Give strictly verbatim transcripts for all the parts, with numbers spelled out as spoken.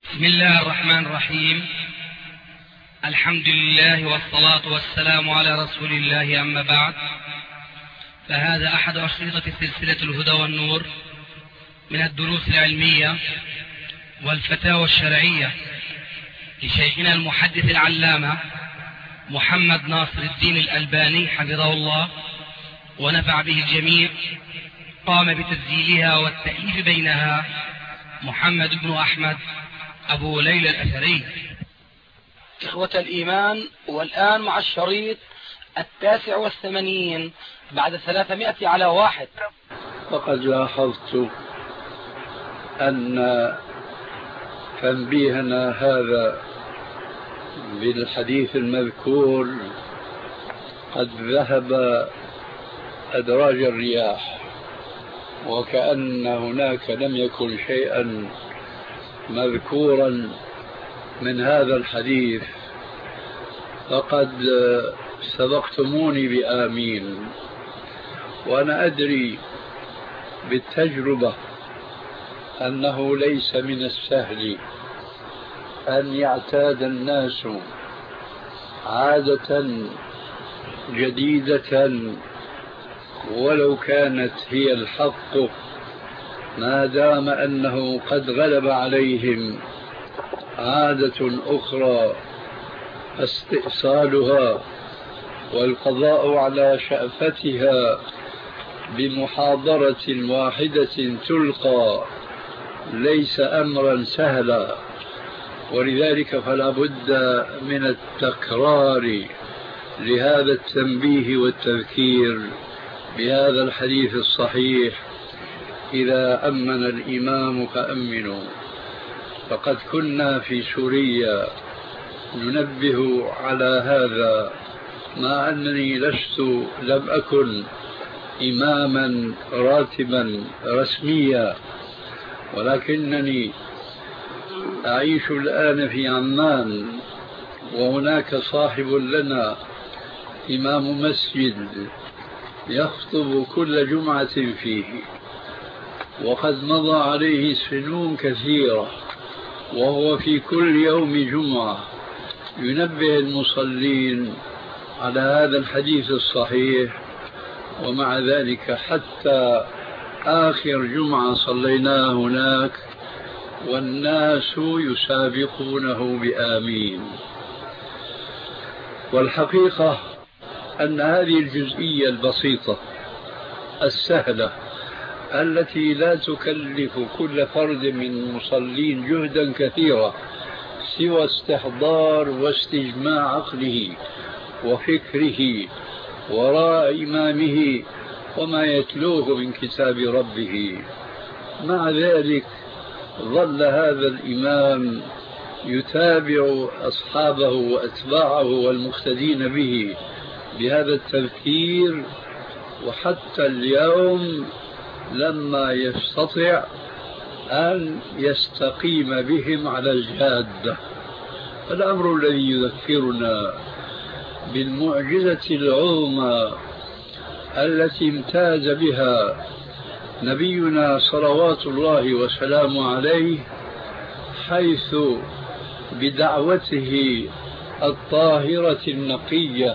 بسم الله الرحمن الرحيم. الحمد لله والصلاة والسلام على رسول الله، أما بعد، فهذا أحد أشرطة سلسلة الهدى والنور من الدروس العلمية والفتاوى الشرعية لشيخنا المحدث العلامة محمد ناصر الدين الألباني حفظه الله ونفع به الجميع. قام بتسجيلها والتأليف بينها محمد بن أحمد أبو ليلى الأثري. إخوة الإيمان، والآن مع الشريط التاسع والثمانين بعد ثلاثمائة على واحد. فقد لاحظت أن تنبيهنا هذا بالحديث المذكور قد ذهب أدراج الرياح، وكأن هناك لم يكن شيئا مذكورا من هذا الحديث. فقد سبقتموني بآمين، وأنا أدري بالتجربة أنه ليس من السهل أن يعتاد الناس عادة جديدة ولو كانت هي الحق، ما دام أنه قد غلب عليهم عادة أخرى استئصالها والقضاء على شأفتها بمحاضرة واحدة تلقى ليس أمرا سهلا. ولذلك فلا بد من التكرار لهذا التنبيه والتذكير بهذا الحديث الصحيح: إذا أمن الإمام فأمنوا. فقد كنا في سوريا ننبه على هذا، مع أنني لست لم أكن إماما راتبا رسميا، ولكنني أعيش الآن في عمان، وهناك صاحب لنا إمام مسجد يخطب كل جمعة فيه، وقد مضى عليه سنون كثيرة، وهو في كل يوم جمعة ينبه المصلين على هذا الحديث الصحيح. ومع ذلك حتى آخر جمعة صليناها هناك والناس يسابقونه بآمين. والحقيقة أن هذه الجزئية البسيطة السهلة التي لا تكلف كل فرد من المصلين جهدا كثيرا سوى استحضار واستجماع عقله وفكره وراء إمامه وما يتلوه من كتاب ربه، مع ذلك ظل هذا الإمام يتابع أصحابه وأتباعه والمقتدين به بهذا التذكير، وحتى اليوم لما يستطيع أن يستقيم بهم على الجادة. الأمر الذي يذكرنا بالمعجزة العظمى التي امتاز بها نبينا صلوات الله وسلامه عليه، حيث بدعوته الطاهرة النقية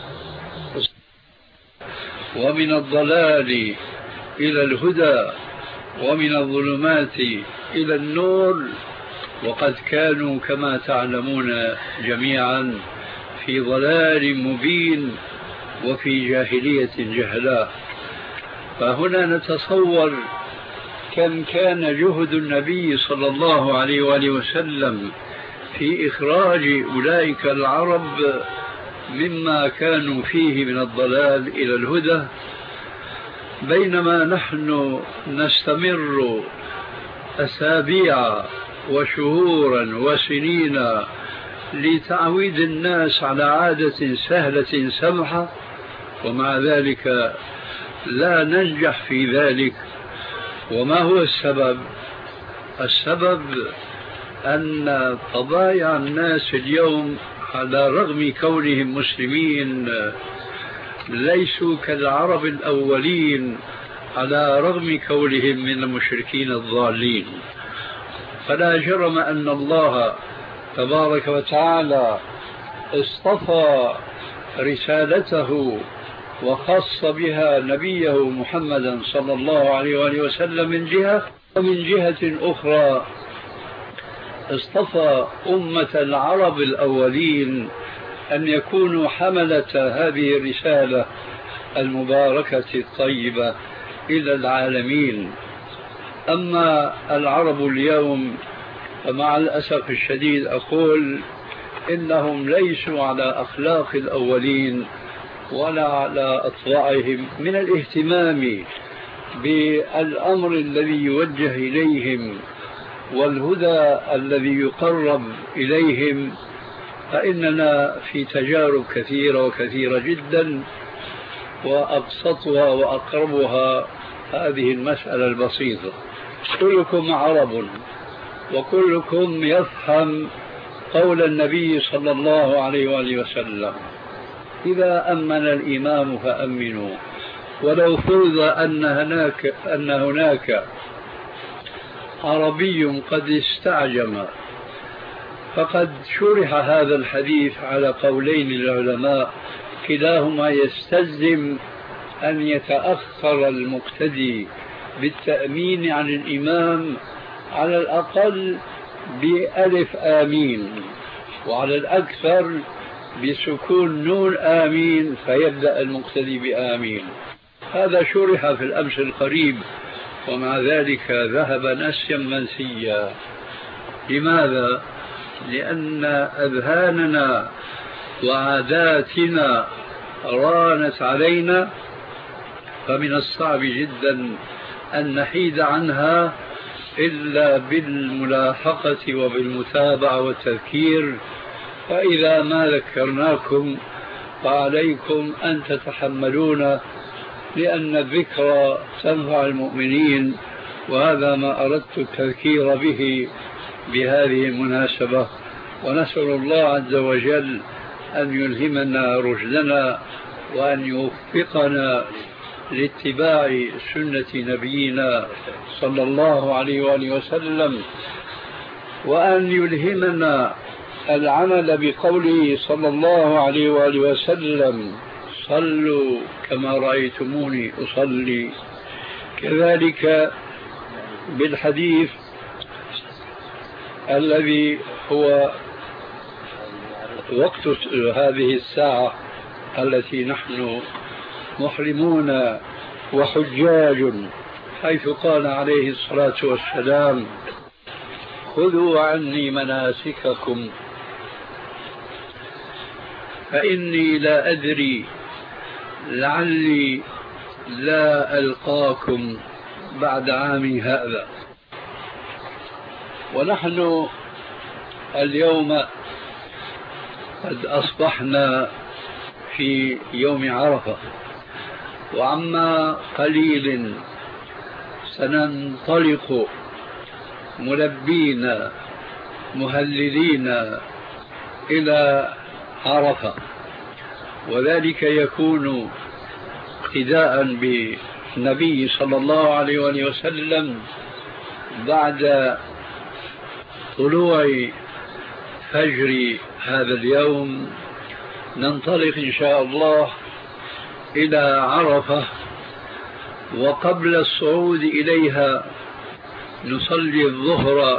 ومن الضلال إلى الهدى ومن الظلمات إلى النور، وقد كانوا كما تعلمون جميعا في ضلال مبين وفي جاهلية جهلاء. فهنا نتصور كم كان جهد النبي صلى الله عليه وآله وسلم في إخراج أولئك العرب مما كانوا فيه من الضلال إلى الهدى، بينما نحن نستمر أسابيع وشهورا وسنين لتعويد الناس على عادة سهلة سمحة، ومع ذلك لا ننجح في ذلك. وما هو السبب؟ السبب أن طبايع الناس اليوم على رغم كونهم مسلمين ليسوا كالعرب الأولين على رغم كونهم من المشركين الضالين. فلا جرم أن الله تبارك وتعالى اصطفى رسالته وخص بها نبيه محمدا صلى الله عليه وآله وسلم من جهة، ومن جهة أخرى اصطفى أمة العرب الأولين أن يكونوا حملة هذه الرسالة المباركة الطيبة إلى العالمين. أما العرب اليوم فمع الأسف الشديد أقول إنهم ليسوا على أخلاق الأولين ولا على أطباعهم من الاهتمام بالأمر الذي يوجه إليهم والهدى الذي يقرب إليهم. فإننا في تجارب كثيرة وكثيرة جدا، وأبسطها وأقربها هذه المسألة البسيطة: كلكم عرب وكلكم يفهم قول النبي صلى الله عليه وآله وسلم: إذا أمن الإمام فأمنوا. ولو فرض أن هناك, أن هناك عربي قد استعجم، فقد شرح هذا الحديث على قولين العلماء كلاهما يستلزم أن يتأخر المقتدي بالتأمين عن الإمام على الأقل بألف آمين، وعلى الأكثر بسكون نون آمين، فيبدأ المقتدي بآمين. هذا شرح في الأمس القريب، ومع ذلك ذهب نسيا منسيا. لماذا؟ لأن أذهاننا وعاداتنا رانت علينا، فمن الصعب جدا أن نحيد عنها إلا بالملاحقة وبالمتابعة والتذكير. فإذا ما ذكرناكم فعليكم أن تتحملون، لأن الذكرى تنفع المؤمنين، وهذا ما أردت التذكير به بهذه المناسبة. ونسأل الله عز وجل أن يلهمنا رشدنا وأن يوفقنا لاتباع سنة نبينا صلى الله عليه وآله وسلم، وأن يلهمنا العمل بقوله صلى الله عليه وآله وسلم: صلوا كما رأيتموني أصلي. كذلك بالحديث الذي هو وقت هذه الساعة التي نحن محرمون وحجاج، حيث قال عليه الصلاة والسلام: خذوا عني مناسككم فإني لا أدري لعلي لا ألقاكم بعد عامي هذا. ونحن اليوم قد أصبحنا في يوم عرفة، وعما قليل سننطلق ملبين مهللين إلى عرفة، وذلك يكون اقتداء بالنبي صلى الله عليه وآله وسلم. بعد طلوع فجر هذا اليوم ننطلق إن شاء الله إلى عرفة، وقبل الصعود إليها نصلي الظهر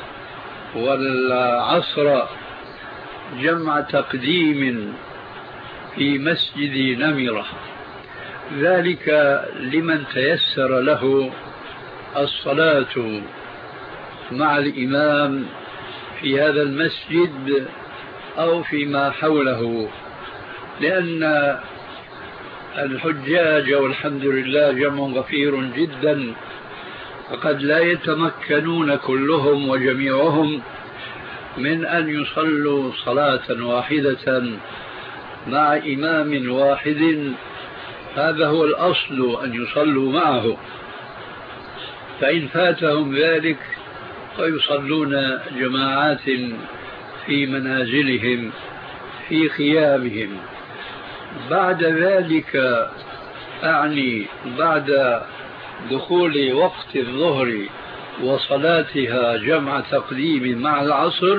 والعصر جمع تقديم في مسجد نمرة، ذلك لمن تيسر له الصلاة مع الإمام في هذا المسجد أو فيما حوله، لأن الحجاج والحمد لله جمع غفير جدا، فقد لا يتمكنون كلهم وجميعهم من أن يصلوا صلاة واحدة مع إمام واحد. هذا هو الأصل، أن يصلوا معه، فإن فاتهم ذلك فيصلون جماعات في منازلهم في خيامهم. بعد ذلك أعني بعد دخول وقت الظهر وصلاتها جمع تقديم مع العصر،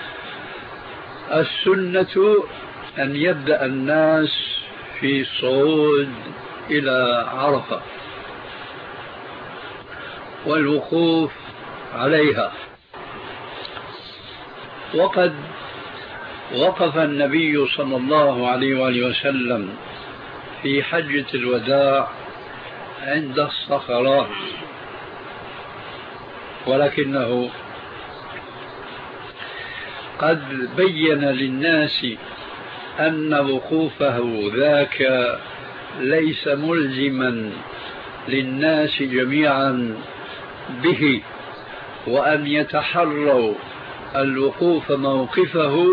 السنة أن يبدأ الناس في الصعود إلى عرفة والوقوف عليها. وقد وقف النبي صلى الله عليه وآله وسلم في حجة الوداع عند الصخرات، ولكنه قد بين للناس أن وقوفه ذاك ليس ملزما للناس جميعا به، وأن يتحروا الوقوف موقفه،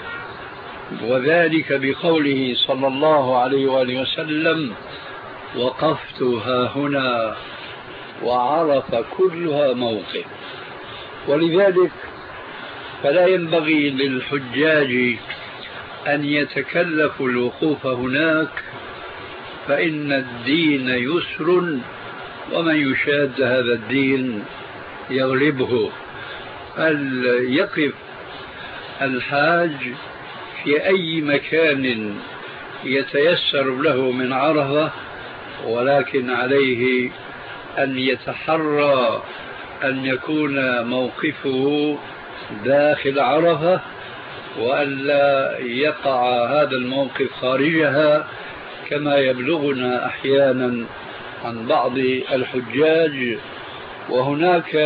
وذلك بقوله صلى الله عليه وآله وسلم: وقفت هاهنا وعرف كلها موقف. ولذلك فلا ينبغي للحجاج أن يتكلفوا الوقوف هناك، فإن الدين يسر، ومن يشاد هذا الدين يغلبه. فليقف الحاج في أي مكان يتيسر له من عرفة، ولكن عليه أن يتحرى أن يكون موقفه داخل عرفة، وألا يقع هذا الموقف خارجها، كما يبلغنا أحيانا عن بعض الحجاج. وهناك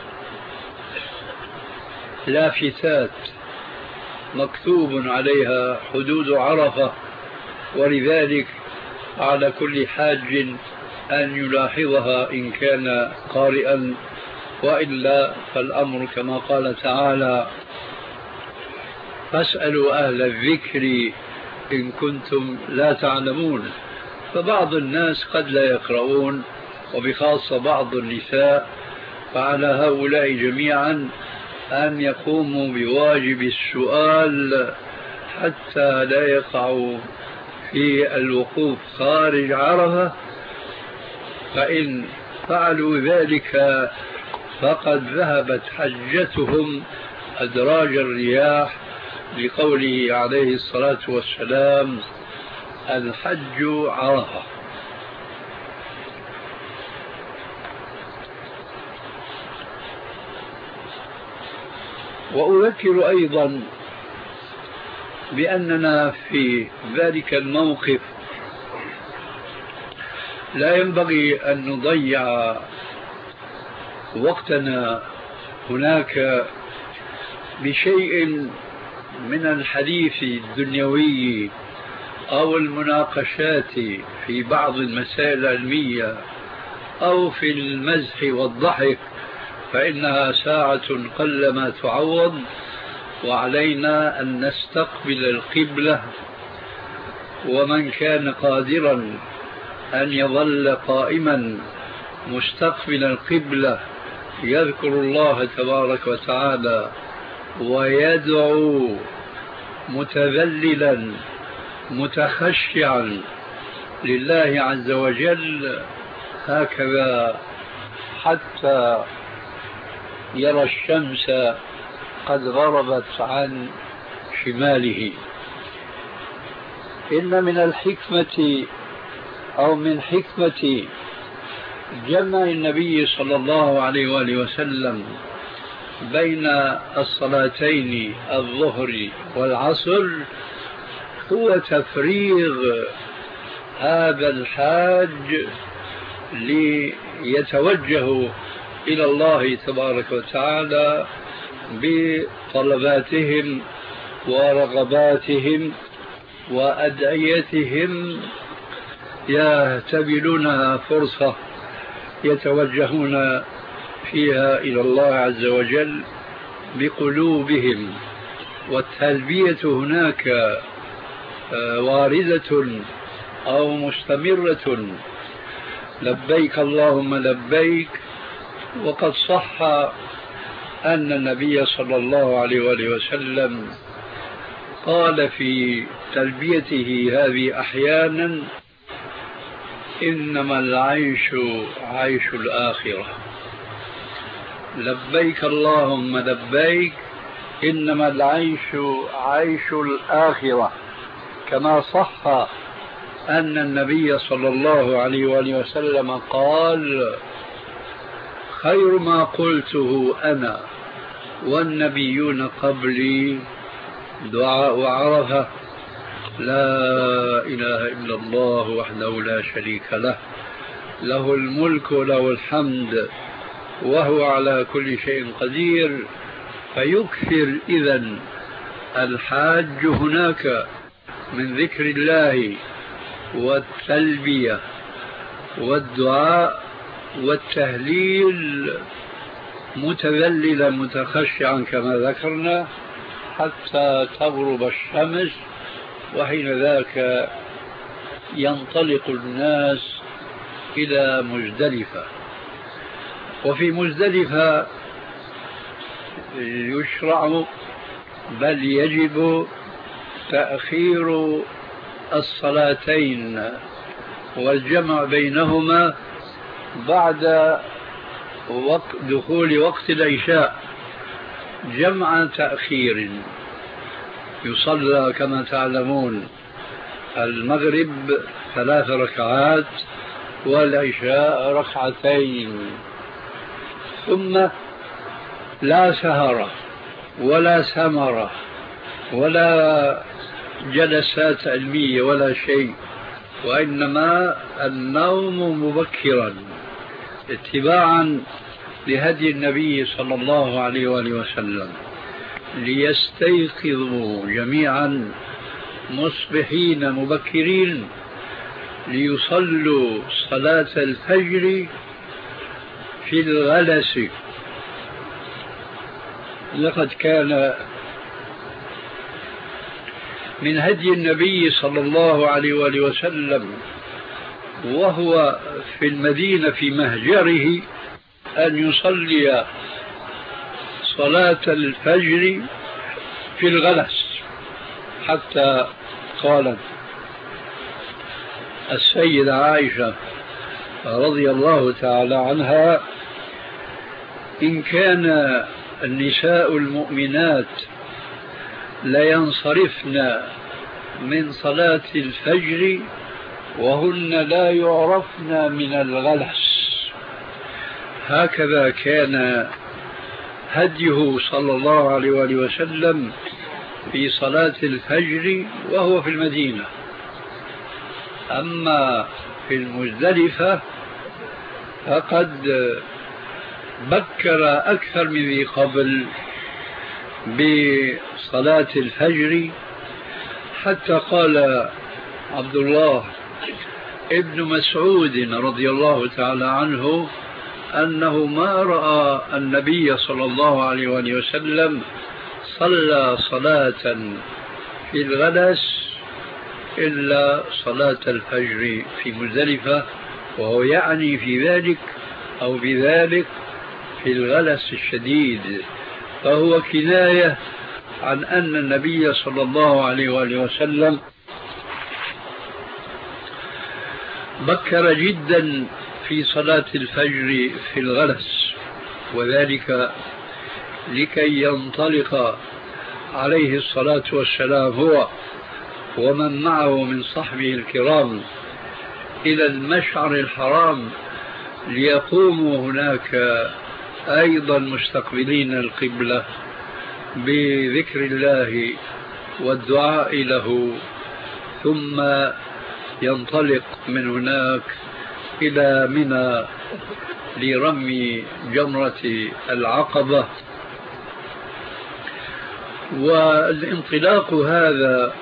لافتات مكتوب عليها حدود عرفة، ولذلك على كل حاج أن يلاحظها إن كان قارئا، وإلا فالأمر كما قال تعالى: فاسألوا أهل الذكر إن كنتم لا تعلمون. فبعض الناس قد لا يقرؤون، وبخاصة بعض النساء، فعلى هؤلاء جميعا أن يقوموا بواجب السؤال حتى لا يقعوا في الوقوف خارج عرفة، فإن فعلوا ذلك فقد ذهبت حجتهم أدراج الرياح، لقوله عليه الصلاة والسلام: الحج عرفة. وأذكر أيضا بأننا في ذلك الموقف لا ينبغي أن نضيع وقتنا هناك بشيء من الحديث الدنيوي أو المناقشات في بعض المسائل العلمية أو في المزح والضحك، فإنها ساعة قلما تعوض، وعلينا أن نستقبل القبلة. ومن كان قادرا أن يظل قائما مستقبل القبلة يذكر الله تبارك وتعالى ويدعو متذللا متخشعا لله عز وجل هكذا حتى يرى الشمس قد غربت عن شماله. إن من الحكمة أو من حكمة جمع النبي صلى الله عليه وآله وسلم بين الصلاتين الظهر والعصر هو تفريغ هذا الحاج ليتوجه إلى الله تبارك وتعالى بطلباتهم ورغباتهم وأدعيتهم، يهتبلونها فرصة يتوجهون فيها إلى الله عز وجل بقلوبهم. والتلبية هناك واردة أو مستمرة: لبيك اللهم لبيك. وقد صح أن النبي صلى الله عليه وآله وسلم قال في تلبيته هذه أحيانا: إنما العيش عيش الآخرة. لبيك اللهم لبيك إنما العيش عيش الآخرة، كما صح أن النبي صلى الله عليه وآله وسلم قال: خير ما قلته أنا والنبيون قبلي دعاء عرفة: لا إله إلا الله وحده لا شريك له، له الملك وله الحمد وهو على كل شيء قدير. فيكثر إذن الحاج هناك من ذكر الله والتلبية والدعاء والتهليل متذللا متخشعا كما ذكرنا حتى تغرب الشمس، وحين ذاك ينطلق الناس إلى مزدلفة. وفي مزدلفة يشرع بل يجب تأخير الصلاتين والجمع بينهما بعد وقت دخول وقت العشاء جمع تأخير. يصلى كما تعلمون المغرب ثلاث ركعات والعشاء ركعتين، ثم لا سهرة ولا سمرة ولا جلسات علمية ولا شيء، وإنما النوم مبكرا اتباعا لهدي النبي صلى الله عليه وآله وسلم، ليستيقظوا جميعا مصبحين مبكرين ليصلوا صلاة الفجر في الغلس. لقد كان من هدي النبي صلى الله عليه وآله وسلم وهو في المدينة في مهجره أن يصلي صلاة الفجر في الغلس، حتى قالت السيدة عائشة رضي الله تعالى عنها: إن كان النساء المؤمنات لينصرفن من صلاة الفجر وهن لا يعرفن من الغلس. هكذا كان هديه صلى الله عليه وآله وسلم في صلاة الفجر وهو في المدينة. أما في المزدلفة فقد بكر أكثر من ذي قبل بصلاة الفجر، حتى قال عبد الله ابن مسعود رضي الله تعالى عنه أنه ما رأى النبي صلى الله عليه وآله وسلم صلى صلاة في الغلس إلا صلاة الفجر في مزدلفة، وهو يعني في ذلك أو بذلك في الغلس الشديد، فهو كناية عن أن النبي صلى الله عليه وآله وسلم بكر جدا في صلاة الفجر في الغلس، وذلك لكي ينطلق عليه الصلاة والسلام هو ومن معه من صحبه الكرام إلى المشعر الحرام ليقوموا هناك أيضا مستقبلين القبلة بذكر الله والدعاء له، ثم ينطلق من هناك إلى منى لرمي جمرة العقبة. والانطلاق هذا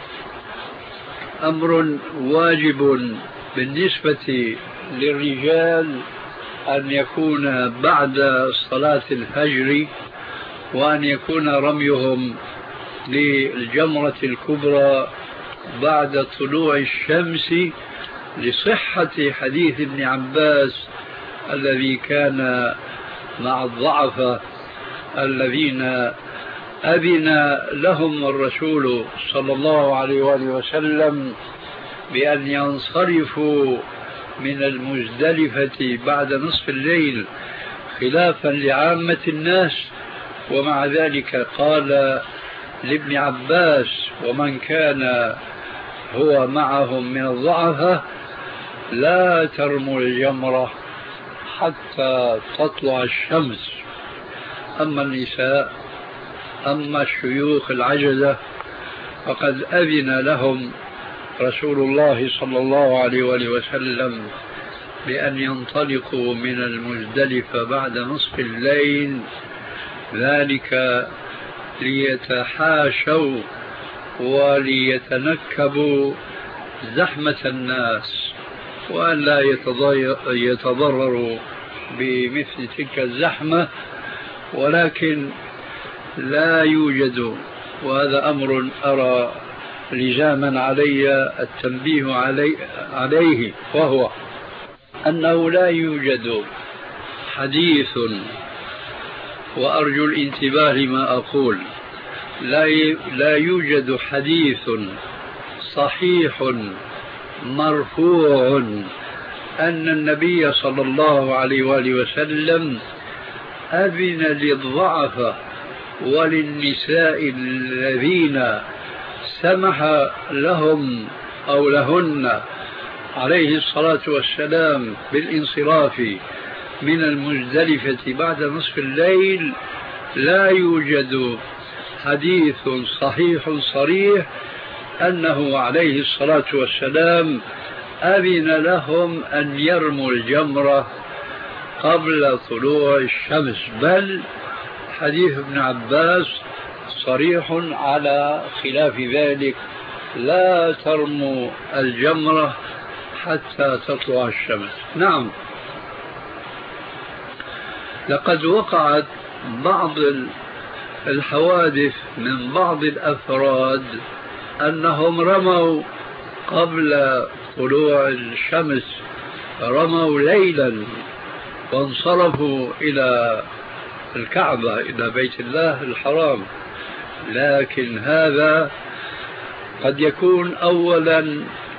أمر واجب بالنسبة للرجال أن يكون بعد صلاة الفجر، وأن يكون رميهم للجمرة الكبرى بعد طلوع الشمس، لصحة حديث ابن عباس الذي كان مع الضعفة الذين أذن لهم الرسول صلى الله عليه وآله وسلم بأن ينصرفوا من المزدلفة بعد نصف الليل خلافا لعامة الناس، ومع ذلك قال لابن عباس ومن كان هو معهم من الضعفاء: لا ترموا الجمرة حتى تطلع الشمس. أما النساء، أما الشيوخ العجزة، فقد أذن لهم رسول الله صلى الله عليه وآله وسلم بأن ينطلقوا من المزدلفة بعد نصف الليل، ذلك ليتحاشوا وليتنكبوا زحمة الناس وأن لا يتضرروا بمثل تلك الزحمة. ولكن لا يوجد، وهذا أمر أرى لزاما علي التنبيه علي عليه، وهو أنه لا يوجد حديث، وأرجو الانتباه لما أقول، لا لا يوجد حديث صحيح مرفوع أن النبي صلى الله عليه وآله وسلم أذن للضعفاء وللنساء الذين سمح لهم أو لهن عليه الصلاة والسلام بالانصراف من المزدلفة بعد نصف الليل. لا يوجد حديث صحيح صريح أنه عليه الصلاة والسلام أذن لهم أن يرموا الجمرة قبل طلوع الشمس، بل حديث ابن عباس صريح على خلاف ذلك: لا ترموا الجمرة حتى تطلع الشمس. نعم، لقد وقعت بعض الحوادث من بعض الأفراد أنهم رموا قبل طلوع الشمس، رموا ليلا وانصرفوا إلى الكعبة، إلى بيت الله الحرام. لكن هذا قد يكون أولا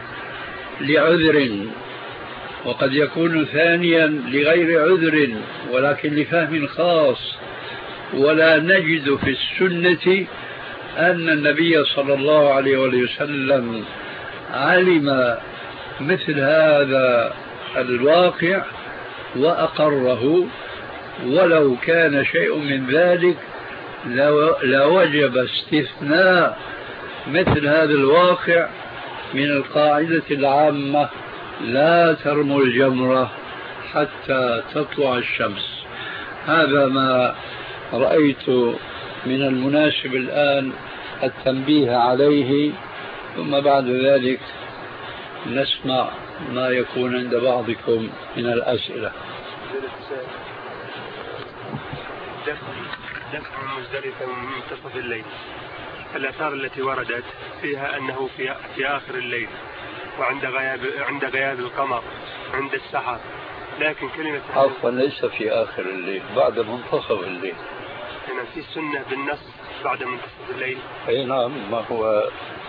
لعذر، وقد يكون ثانيا لغير عذر ولكن لفهم خاص. ولا نجد في السنة أن النبي صلى الله عليه وسلم علم مثل هذا الواقع وأقره، ولو كان شيء من ذلك لوجب استثناء مثل هذا الواقع من القاعدة العامة: لا ترموا الجمرة حتى تطلع الشمس. هذا ما رأيت من المناسب الآن التنبيه عليه، ثم بعد ذلك نسمع ما يكون عند بعضكم من الأسئلة. دفع مزدلفة من منتصف الليل، الآثار التي وردت فيها أنه في في آخر الليل وعند غياب عند غياب القمر عند السحر، لكن كلمة عفوا ليس في آخر الليل، بعد منتصف الليل. هنا في سنة بالنص بعد منتصف الليل. أي نعم، ما هو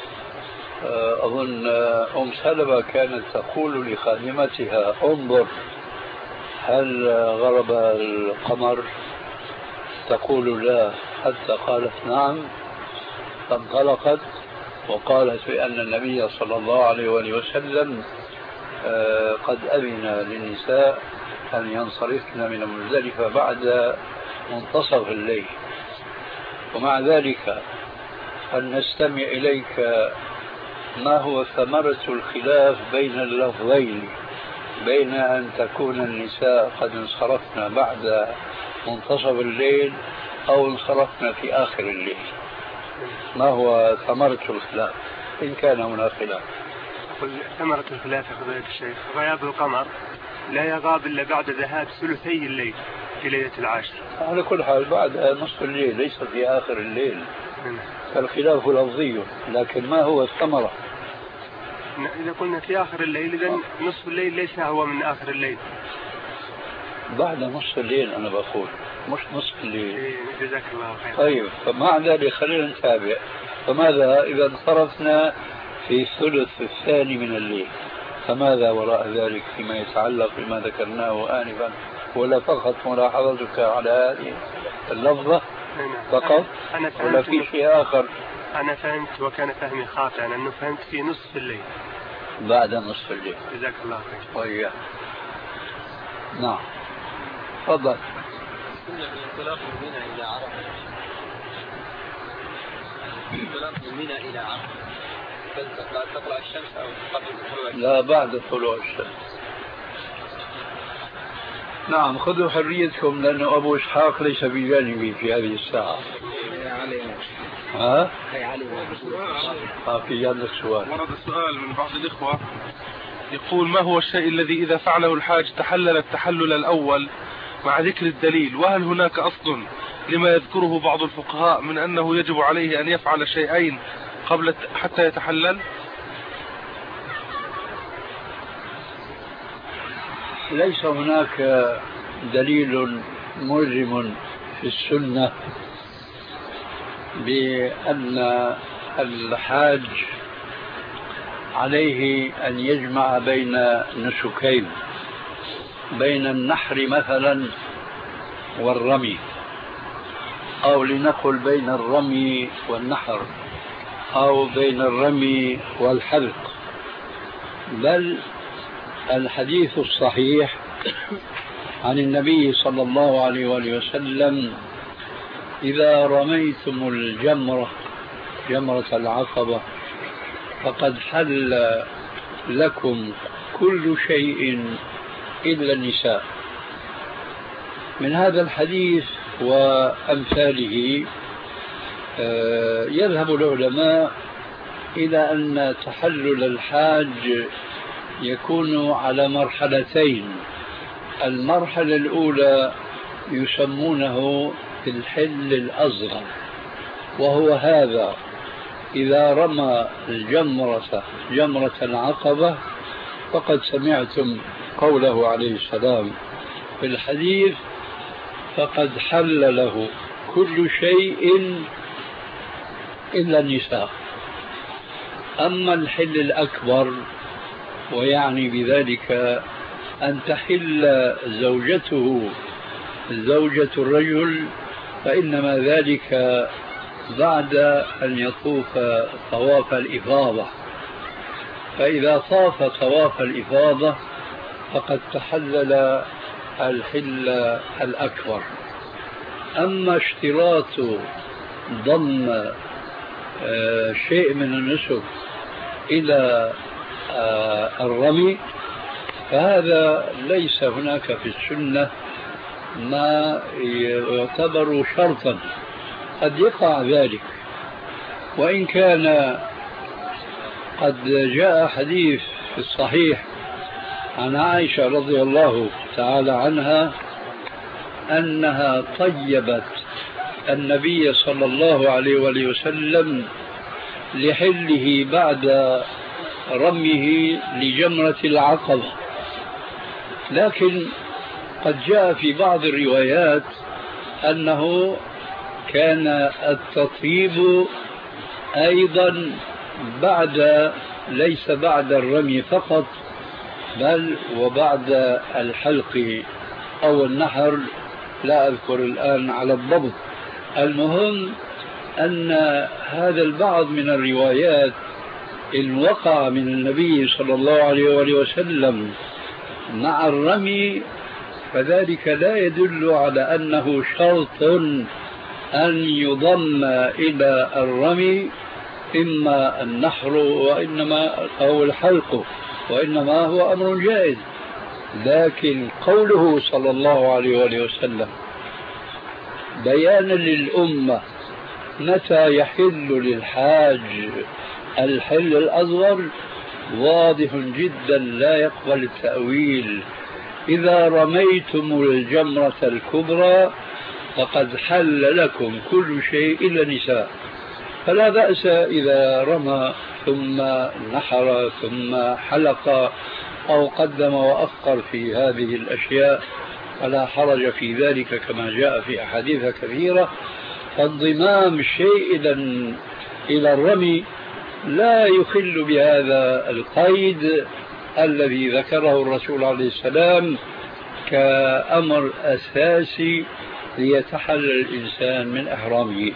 أظن أم سلمة كانت تقول لخادمتها: انظر هل غرب القمر؟ تقول لا، حتى قالت نعم، فانطلقت وقالت بأن النبي صلى الله عليه وسلم قد أذن للنساء أن ينصرفن من المزدلفة بعد منتصف الليل. ومع ذلك أن نستمع إليك ما هو ثمرة الخلاف بين اللفظين، بين أن تكون النساء قد انصرفن بعد منتصف الليل أو انصرفن في آخر الليل. ما هو ثمرة الخلاف إن كان هناك خلاف؟ ثمرة الخلاف يا فضيلة الشيخ: غياب القمر لا يغاب إلا بعد ذهاب ثلثي الليل في ليلة العاشر. على كل حال بعد نصف الليل، ليس في آخر الليل. فالخلاف لفظي، لكن ما هو الثمرة؟ إذا قلنا في آخر الليل إذن نصف الليل ليس هو من آخر الليل. بعد نصف الليل أنا بقول، مش نصف الليل. جزاك الله خير. طيب، فمع ذلك خلينا نتابع. فماذا إذا انصرفنا في الثلث الثاني من الليل؟ فماذا وراء ذلك فيما يتعلق بما ذكرناه آنفا ولا فقط ملاحظتك على هذه اللفظة فقط؟ أنا ولا في شيء آخر؟ أنا فهمت وكان فهمي خاطئا أنه فهمت في نصف الليل. بعد نصف الليل. جزاك الله خير. وإياك. نعم. تفضل. الانطلاق من منى إلى عرفة. الانطلاق من منى إلى عرفة. تطلع الشمس أو قبل طلوع الشمس؟ لا بعد طلوع الشمس. نعم خذوا حريتكم لأنه أبو إسحاق ليس بجانبي في هذه الساعة. ها؟ ها في عندك سؤال. ورد سؤال من بعض الإخوة يقول: ما هو الشيء الذي إذا فعله الحاج تحلل التحلل الأول مع ذكر الدليل؟ وهل هناك أصل لما يذكره بعض الفقهاء من أنه يجب عليه أن يفعل شيئين قبل حتى يتحلل؟ ليس هناك دليل ملزم في السنة بأن الحاج عليه أن يجمع بين نسكين، بين النحر مثلا والرمي، أو لنقل بين الرمي والنحر، أو بين الرمي والحلق. بل الحديث الصحيح عن النبي صلى الله عليه وآله وسلم: إذا رميتم الجمرة جمرة العقبة فقد حل لكم كل شيء إلا النساء. من هذا الحديث وأمثاله يذهب العلماء إلى أن تحلل الحاج يكون على مرحلتين. المرحلة الأولى يسمونه الحل الأصغر، وهو هذا: إذا رمى الجمرة جمرة العقبة فقد سمعتم قوله عليه السلام في الحديث: فقد حل له كل شيء إلا النساء. أما الحل الأكبر ويعني بذلك أن تحل زوجته زوجة الرجل، فإنما ذلك بعد أن يطوف طواف الإفاضة. فإذا طاف طواف الإفاضة فقد تحلل الحل الأكبر. أما اشتراط ضم شيء من النسك إلى الرمي فهذا ليس هناك في السنة ما يعتبر شرطا، قد يقع ذلك. وإن كان قد جاء حديث في الصحيح عن عائشة رضي الله تعالى عنها أنها طيبت النبي صلى الله عليه وآله وسلم لحله بعد رميه لجمرة العقبة. لكن قد جاء في بعض الروايات أنه كان التطيب أيضا بعد، ليس بعد الرمي فقط بل وبعد الحلق أو النحر، لا أذكر الآن على الضبط. المهم أن هذا البعض من الروايات إن وقع من النبي صلى الله عليه وآله وسلم مع الرمي فذلك لا يدل على أنه شرط أن يضم إلى الرمي إما النحر وإنما أو الحلق، وإنما هو أمر جائز. لكن قوله صلى الله عليه وآله وسلم بيانا للأمة متى يحل للحاج الحل الأصغر واضح جدا لا يقبل التأويل: إذا رميتم الجمرة الكبرى فقد حل لكم كل شيء إلا النساء. فلا بأس إذا رمى ثم نحر ثم حلق أو قدم وأخر في هذه الأشياء، فلا حرج في ذلك كما جاء في أحاديث كثيرة. فانضمام الشيء إلى الرمي لا يخل بهذا القيد الذي ذكره الرسول عليه السلام: كأمر أساسي ليتحلل الإنسان من إحرامه.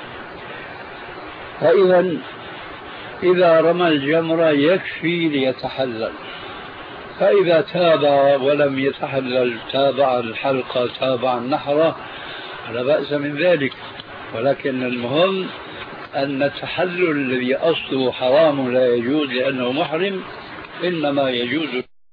فإذا إذا رمى الجمرة يكفي ليتحلل، فإذا تاب ولم يتحلل تابع الحلقة تابع النحرة لا بأس من ذلك، ولكن المهم أن التحلل الذي أصله حرام لا يجوز لأنه محرم إنما يجوز.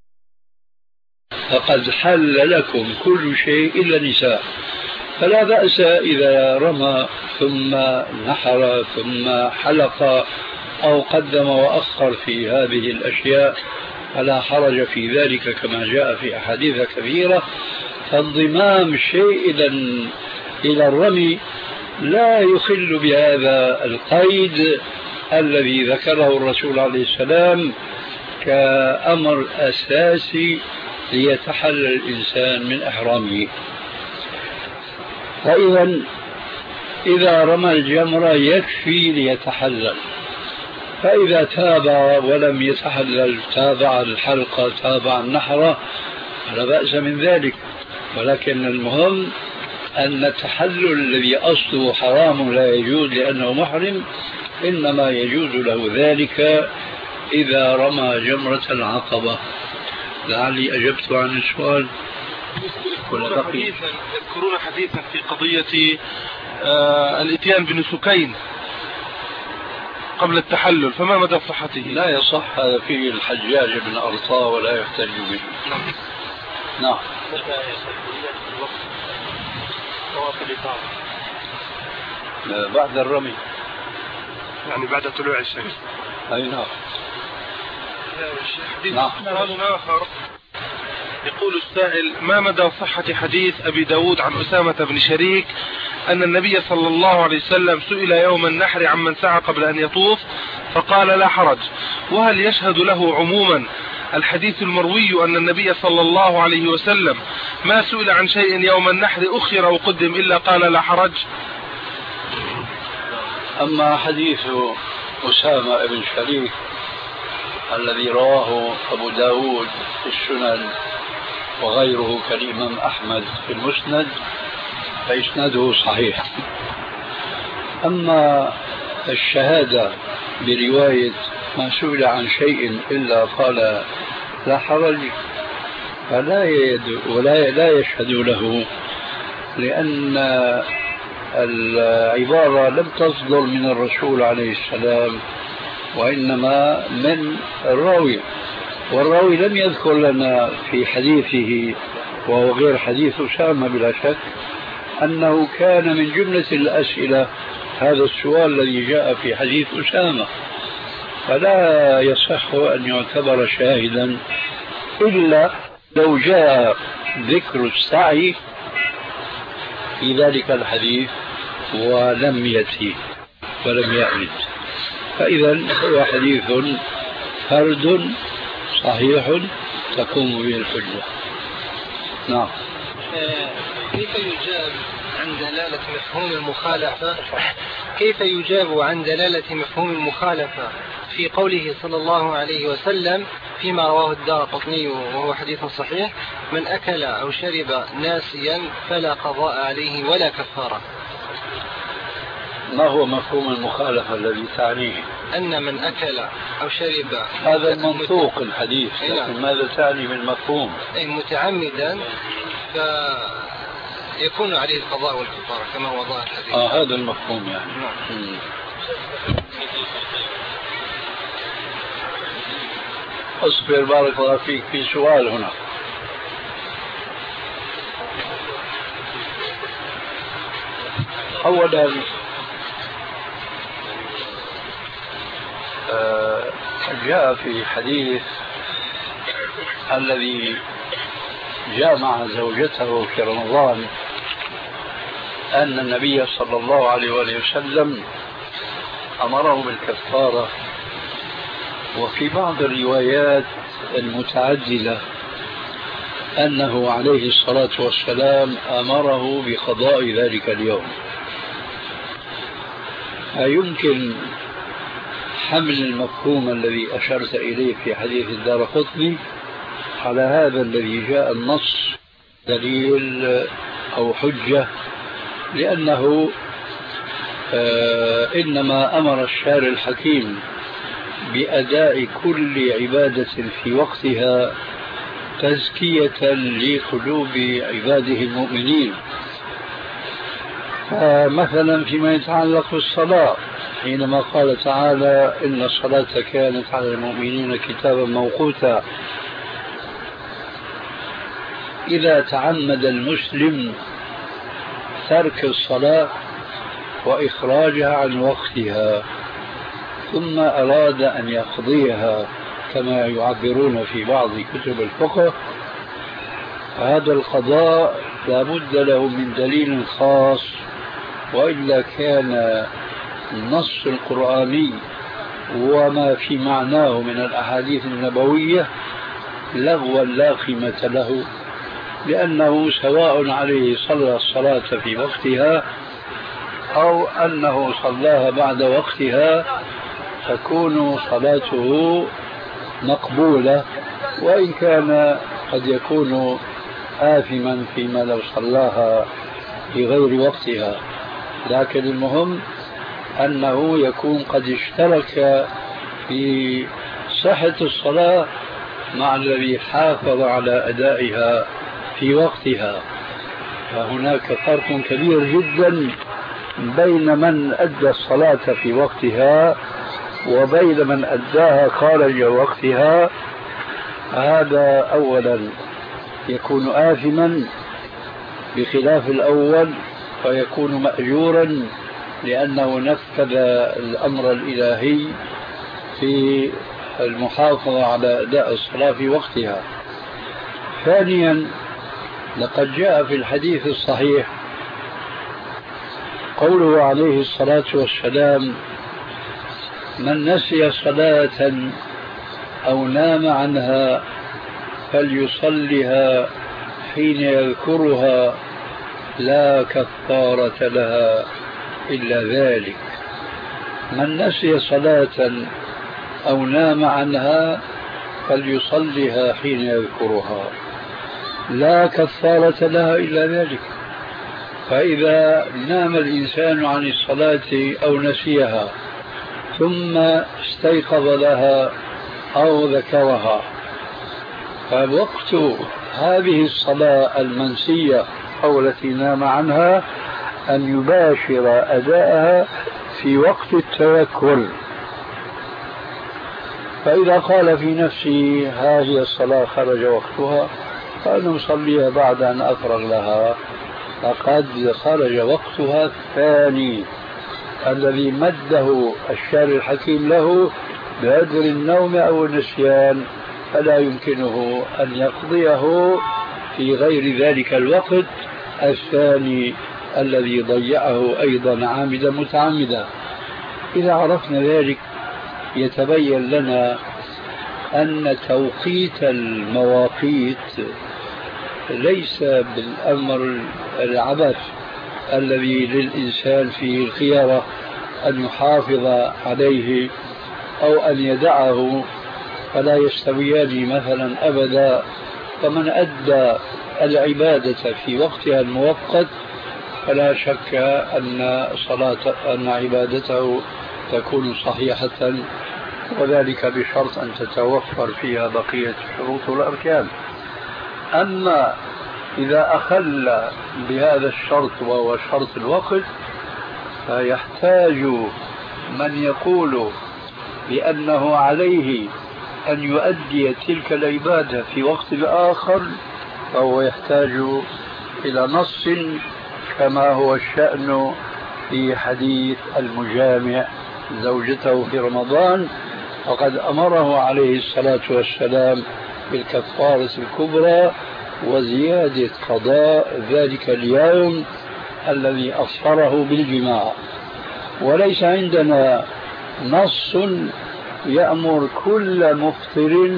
فقد حل لكم كل شيء إلا النساء، فلا بأس إذا رمى ثم نحر ثم حلق أو قدم وأخر في هذه الأشياء فلا حرج في ذلك كما جاء في أحاديث كثيرة. فانضمام الشيء إذا إلى الرمي لا يخل بهذا القيد الذي ذكره الرسول عليه السلام كأمر أساسي ليتحلل الإنسان من إحرامه. فإذا إذا رمى الجمرة يكفي ليتحلل، فإذا تاب ولم يتحلل تابع الحلقة تابع النحرة لا بأس من ذلك، ولكن المهم أن التحلل الذي أصله حرام لا يجوز لأنه محرم إنما يجوز له ذلك إذا رمى جمرة العقبة. لعلي أجبت عن السؤال. يذكرون حديثا, يذكرون حديثا في قضية آه الاتيان بنسكين قبل التحلل، فما مدى صحته؟ لا يصح، هذا فيه الحجاج بن أرطاة ولا يحتج به. نعم. بعد الرمي يعني بعد طلوع الشمس. أي نعم. نعم. آخر يقول السائل: ما مدى صحة حديث أبي داود عن أسامة بن شريك أن النبي صلى الله عليه وسلم سئل يوم النحر عمن سعى قبل أن يطوف فقال لا حرج، وهل يشهد له عموما الحديث المروي أن النبي صلى الله عليه وسلم ما سئل عن شيء يوم النحر أخر أو قدم إلا قال لا حرج؟ أما حديث أسامة بن شريك الذي رواه أبو داود في السنن وغيره كالإمام أحمد في المسند فإسناده صحيح. أما الشهادة برواية ما سئل عن شيء إلا قال لا حرج فلا يد ولا لا يشهد له، لأن العبارة لم تصدر من الرسول عليه السلام وإنما من الراوي، والراوي لم يذكر لنا في حديثه وهو غير حديث أسامة بلا شك أنه كان من جملة الأسئلة هذا السؤال الذي جاء في حديث أسامة، فلا يصح أن يعتبر شاهدا إلا لو جاء ذكر السعي في ذلك الحديث ولم يأتي ولم يعد، فإذا هو حديث فرد صحيح تقوم به الحجة. نعم. كيف يجاب عن دلالة مفهوم المخالفة كيف يجاب عن دلالة مفهوم المخالفة في قوله صلى الله عليه وسلم فيما رواه الدارقطني وهو حديث صحيح: من أكل أو شرب ناسيا فلا قضاء عليه ولا كفارة؟ ما هو مفهوم المخالفة الذي تعنيه؟ أن من أكل أو شرب هذا منطوق الحديث، لكن ماذا تعني من مفهوم؟ أي متعمدا فيكون عليه القضاء والكفارة كما هو ظاهر الحديث. آه هذا المفهوم يعني. نعم. أصبر بارك الله فيك، في سؤال هنا. أولا جاء في حديث الذي جامع زوجته في رمضان أن النبي صلى الله عليه وآله وسلم أمره بالكفارة، وفي بعض الروايات المتعددة أنه عليه الصلاة والسلام أمره بقضاء ذلك اليوم. فيمكن حمل المفهوم الذي أشرت إليه في حديث الدارقطني على هذا الذي جاء النص دليل أو حجة، لأنه آه إنما أمر الشارع الحكيم بأداء كل عبادة في وقتها تزكية لقلوب عباده المؤمنين. فمثلا فيما يتعلق بالصلاة، حينما قال تعالى إن الصلاة كانت على المؤمنين كتابا موقوتا، إذا تعمد المسلم ترك الصلاة وإخراجها عن وقتها ثم أراد أن يقضيها كما يعبرون في بعض كتب الفقه، هذا القضاء لا بد له من دليل خاص، وإلا كان النص القرآني وما في معناه من الأحاديث النبوية لغوا لا قيمة له، لأنه سواء عليه صلى الصلاة في وقتها أو أنه صلاها بعد وقتها تكون صلاته مقبولة، وإن كان قد يكون آثما فيما لو صلاها في غير وقتها. لكن المهم أنه يكون قد اشترك في صحة الصلاة مع الذي حافظ على أدائها في وقتها. فهناك فرق كبير جدا بين من أدى الصلاة في وقتها وبين من أداها خارج وقتها. هذا أولا يكون آثما بخلاف الأول، فيكون مأجورا لأنه نفذ الأمر الإلهي في المحافظة على أداء الصلاة في وقتها. ثانيا، لقد جاء في الحديث الصحيح قوله عليه الصلاة والسلام: من نسي صلاة أو نام عنها فليصلها حين يذكرها لا كفارة لها إلا ذلك. من نسي صلاة أو نام عنها فليصلها حين يذكرها لا كفارة لها إلا ذلك. فإذا نام الإنسان عن الصلاة أو نسيها ثم استيقظ لها أو ذكرها، فوقت هذه الصلاة المنسية أو التي نام عنها أن يباشر أداءها في وقت التذكر. فإذا قال في نفسه هذه الصلاة خرج وقتها فأنا أصليها بعد أن أفرغ لها، فقد خرج وقتها الثاني الذي مده الشارع الحكيم له بقدر النوم أو النسيان، فلا يمكنه أن يقضيه في غير ذلك الوقت الثاني الذي ضيعه أيضا عامدا متعمدا. إذا عرفنا ذلك يتبين لنا أن توقيت المواقيت ليس بالأمر العبث الذي للإنسان فيه الخيارة أن يحافظ عليه أو أن يدعه، فلا يستويان مثلا أبدا. فمن أدى العبادة في وقتها المؤقت فلا شك أن صلاة أن عبادته تكون صحيحة، وذلك بشرط أن تتوفر فيها بقية الشروط والأركان. أما إذا أخل بهذا الشرط وهو شرط الوقت فيحتاج من يقول بأنه عليه أن يؤدي تلك العبادة في وقت آخر، فهو يحتاج إلى نص كما هو الشأن في حديث المجامع زوجته في رمضان، وقد أمره عليه الصلاة والسلام بالكفارة الكبرى وزيادة قضاء ذلك اليوم الذي أصفره بالجماع. وليس عندنا نص يأمر كل مفطر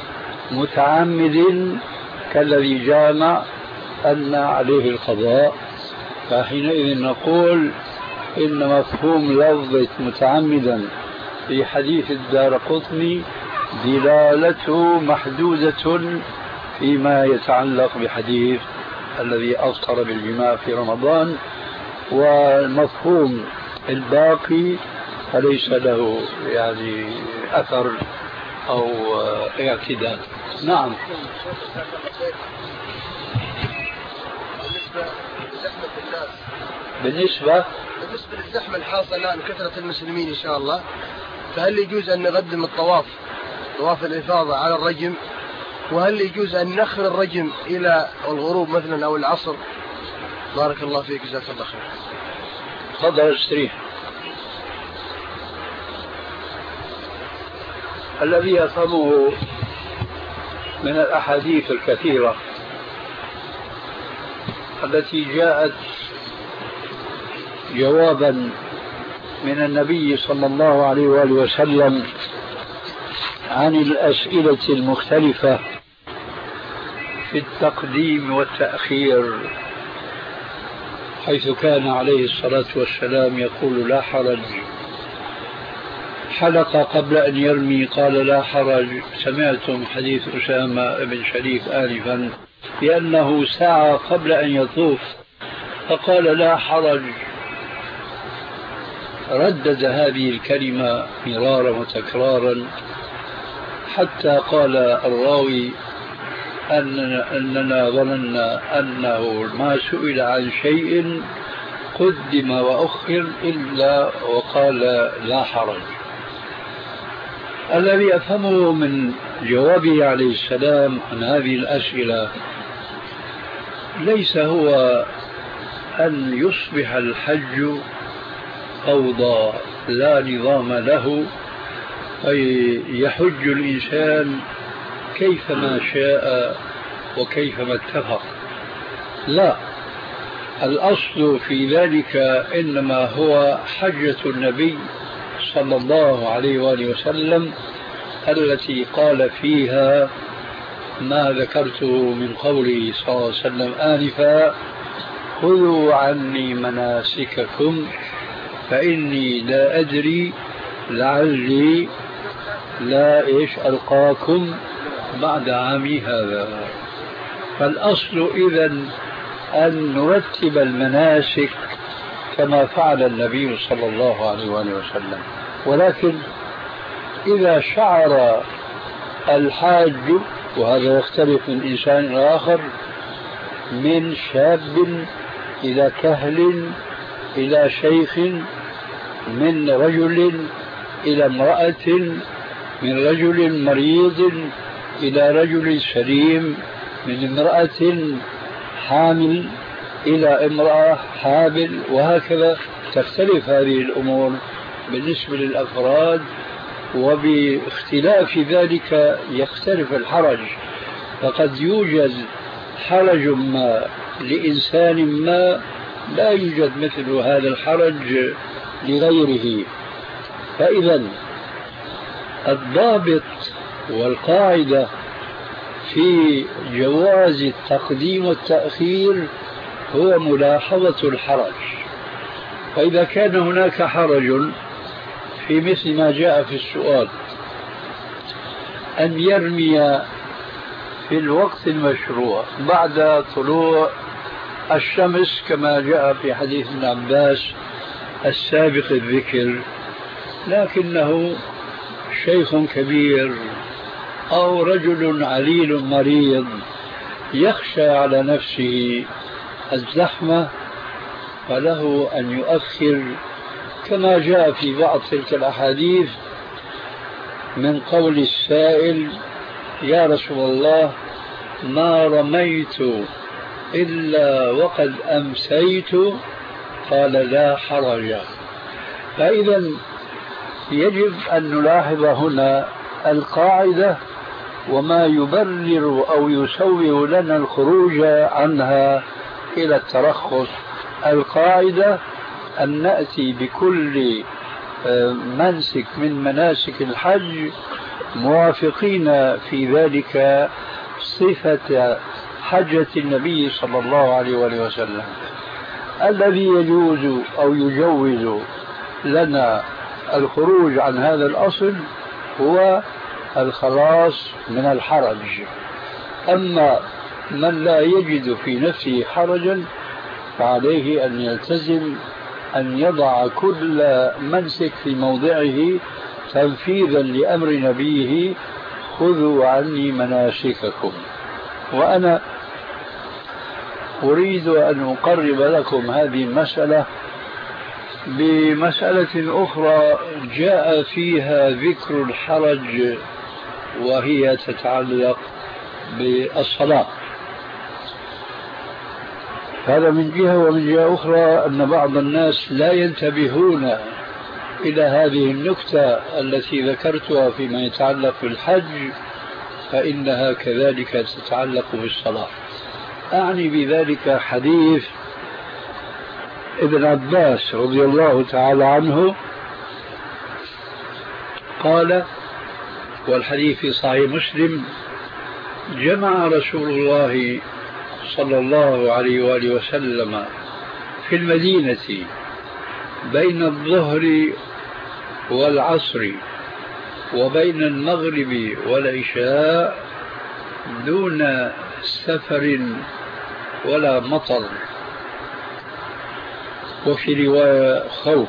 متعمد كالذي جامع أن عليه القضاء، فحينئذ نقول إن مفهوم لفظة متعمدا في حديث الدارقطني دلالته محدودة فيما يتعلق بحديث الذي أفطر بالجماع في رمضان، والمفهوم الباقي فليس له يعني أثر أو اعتدال. نعم. بالنسبة بالنسبة للزحمة الحاصلة الآن كثرة المسلمين إن شاء الله، فهل يجوز أن نقدم الطواف طواف الإفاضة على الرجم؟ وهل يجوز أن نخر الرجم إلى الغروب مثلا أو العصر؟ بارك الله فيك، جزاك الله خير. تفضل استريح. الذي يفهمه من الأحاديث الكثيرة التي جاءت جوابا من النبي صلى الله عليه وآله وسلم عن الأسئلة المختلفة في التقديم والتأخير، حيث كان عليه الصلاة والسلام يقول لا حرج، حلق قبل أن يرمي قال لا حرج. سمعتم حديث أسامة بن شريك آنفا بأنه سعى قبل أن يطوف فقال لا حرج. ردد هذه الكلمة مرارا وتكرارا حتى قال الراوي أننا, أننا ظننا أنه ما سئل عن شيء قدم وأخر إلا وقال لا حرج. الذي أفهمه من جوابه عليه السلام عن هذه الأسئلة ليس هو أن يصبح الحج فوضى لا نظام له، أي يحج الإنسان كيفما شاء وكيفما اتفق. لا، الأصل في ذلك إنما هو حجة النبي صلى الله عليه وآله وسلم التي قال فيها ما ذكرته من قوله صلى الله عليه وسلم آنفا: خذوا عني مناسككم فإني لا أدري لعلي لا إيش ألقاكم بعد عامي هذا. فالأصل إذن أن نرتب المناسك كما فعل النبي صلى الله عليه وسلم. ولكن إذا شعر الحاج، وهذا يختلف من إنسان إلى آخر، من شاب إلى كهل إلى شيخ، من رجل إلى امرأة، من رجل مريض إلى رجل سليم، من امرأة حامل إلى امرأة حامل، وهكذا تختلف هذه الأمور بالنسبة للأفراد، وباختلاف ذلك يختلف الحرج. فقد يوجد حرج ما لإنسان ما لا يوجد مثل هذا الحرج لغيره. فإذا الضابط والقاعدة في جواز التقديم والتأخير هو ملاحظة الحرج. فإذا كان هناك حرج في مثل ما جاء في السؤال أن يرمي في الوقت المشروع بعد طلوع الشمس كما جاء في حديث ابن عباس السابق الذكر، لكنه شيخ كبير أو رجل عليل مريض يخشى على نفسه الزحمة، فله أن يؤخر كما جاء في بعض تلك الأحاديث من قول السائل: يا رسول الله ما رميت إلا وقد أمسيت، قال لا حرج. فإذا يجب أن نلاحظ هنا القاعدة وما يبرر أو يسوغ لنا الخروج عنها إلى الترخص. القاعدة أن نأتي بكل منسك من مناسك الحج موافقين في ذلك صفة حجة النبي صلى الله عليه وسلم. الذي يجوز أو يجوز لنا الخروج عن هذا الأصل هو الخلاص من الحرج. أما من لا يجد في نفسه حرجا فعليه أن يلتزم أن يضع كل منسك في موضعه تنفيذا لأمر نبيه خذوا عني مناسككم. وأنا أريد أن أقرب لكم هذه المسألة بمسألة أخرى جاء فيها ذكر الحرج وهي تتعلق بالصلاة. هذا من جهة، ومن جهة أخرى أن بعض الناس لا ينتبهون إلى هذه النكتة التي ذكرتها فيما يتعلق بالحج، فإنها كذلك تتعلق بالصلاة. أعني بذلك حديث ابن عباس رضي الله تعالى عنه قال، والحديث في صحيح مسلم: جمع رسول الله صلى الله عليه وآله وسلم في المدينة بين الظهر والعصر وبين المغرب والعشاء دون سفر ولا مطر، وفي رواية خوف.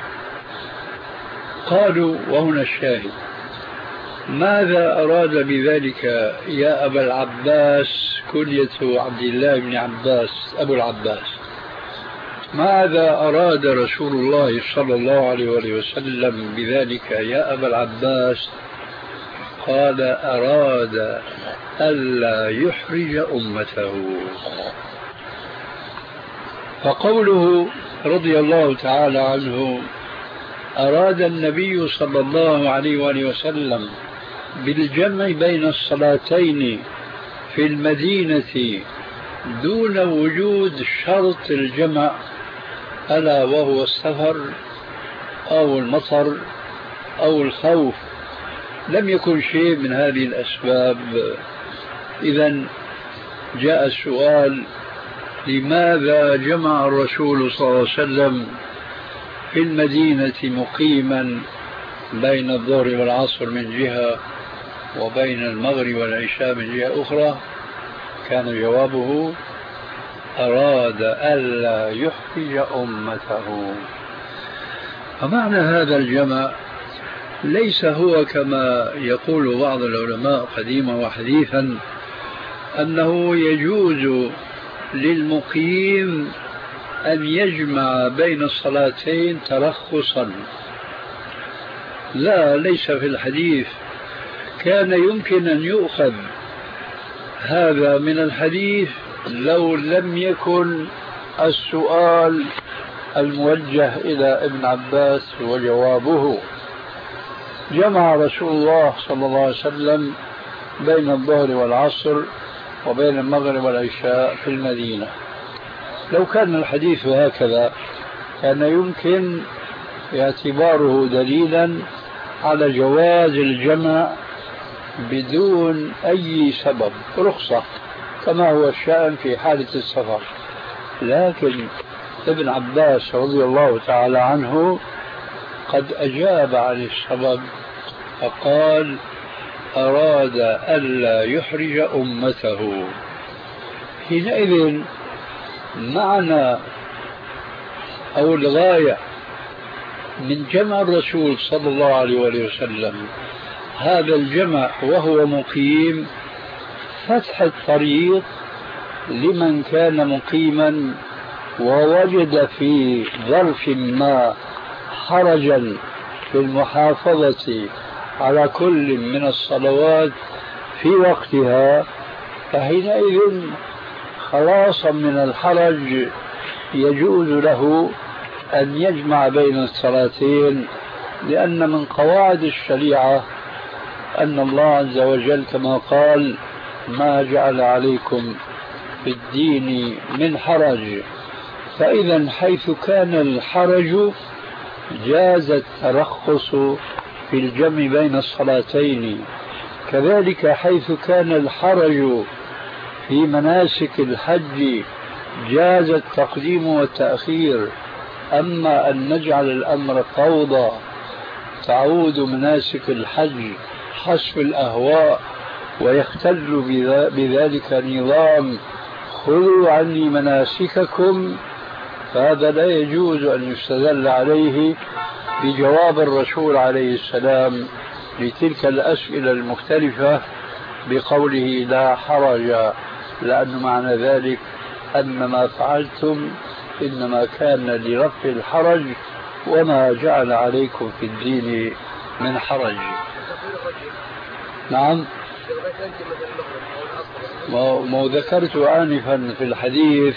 قالوا، وهنا الشاهد: ماذا أراد بذلك يا أبا العباس؟ كنية عبد الله بن عباس أبو العباس. ماذا أراد رسول الله صلى الله عليه وسلم بذلك يا أبا العباس؟ قال: أراد ألا يحرج أمته. فقوله رضي الله تعالى عنه: أراد النبي صلى الله عليه وآله وسلم بالجمع بين الصلاتين في المدينة دون وجود شرط الجمع، ألا وهو السفر أو المطر أو الخوف. لم يكن شيء من هذه الأسباب. إذن جاء السؤال: لماذا جمع الرسول صلى الله عليه وسلم في المدينة مقيما بين الظهر والعصر من جهة وبين المغرب والعشاء من جهة أخرى؟ كان جوابه: أراد ألا يحرج أمته. فمعنى هذا الجمع ليس هو كما يقول بعض العلماء قديما وحديثا أنه يجوز للمقيم أن يجمع بين الصلاتين ترخصا. لا، ليس في الحديث. كان يمكن أن يؤخذ هذا من الحديث لو لم يكن السؤال الموجه إلى ابن عباس وجوابه. جمع رسول الله صلى الله عليه وسلم بين الظهر والعصر وبين المغرب والعشاء في المدينة. لو كان الحديث هكذا كان يمكن اعتباره دليلا على جواز الجمع بدون أي سبب، رخصة كما هو الشأن في حالة السفر. لكن ابن عباس رضي الله تعالى عنه قد أجاب عن السبب فقال: أراد ألا يحرج أمته. حينئذ معنى أو الغاية من جمع الرسول صلى الله عليه وسلم هذا الجمع وهو مقيم فتح الطريق لمن كان مقيما ووجد في ظرف ما حرجا في المحافظة على كل من الصلوات في وقتها، فحينئذ خلاصا من الحرج يجوز له أن يجمع بين الصلاتين، لأن من قواعد الشريعة أن الله عز وجل كما قال: ما جعل عليكم في الدين من حرج. فإذا حيث كان الحرج جاز الترخص في الجمع بين الصلاتين، كذلك حيث كان الحرج في مناسك الحج جاز التقديم والتأخير. أما أن نجعل الأمر فوضى تعود مناسك الحج حسب الأهواء ويختل بذلك نظام خذوا عني مناسككم، فهذا لا يجوز أن يستدل عليه بجواب الرسول عليه السلام لتلك الأسئلة المختلفة بقوله لا حرج، لأن معنى ذلك أن ما فعلتم إنما كان لرفع الحرج وما جعل عليكم في الدين من حرج. نعم، ما ذكرت آنفا في الحديث،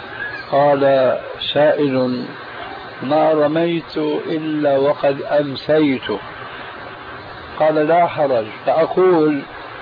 قال سائل ما رميت إلا وقد أمسيت، قال لا حرج، فأقول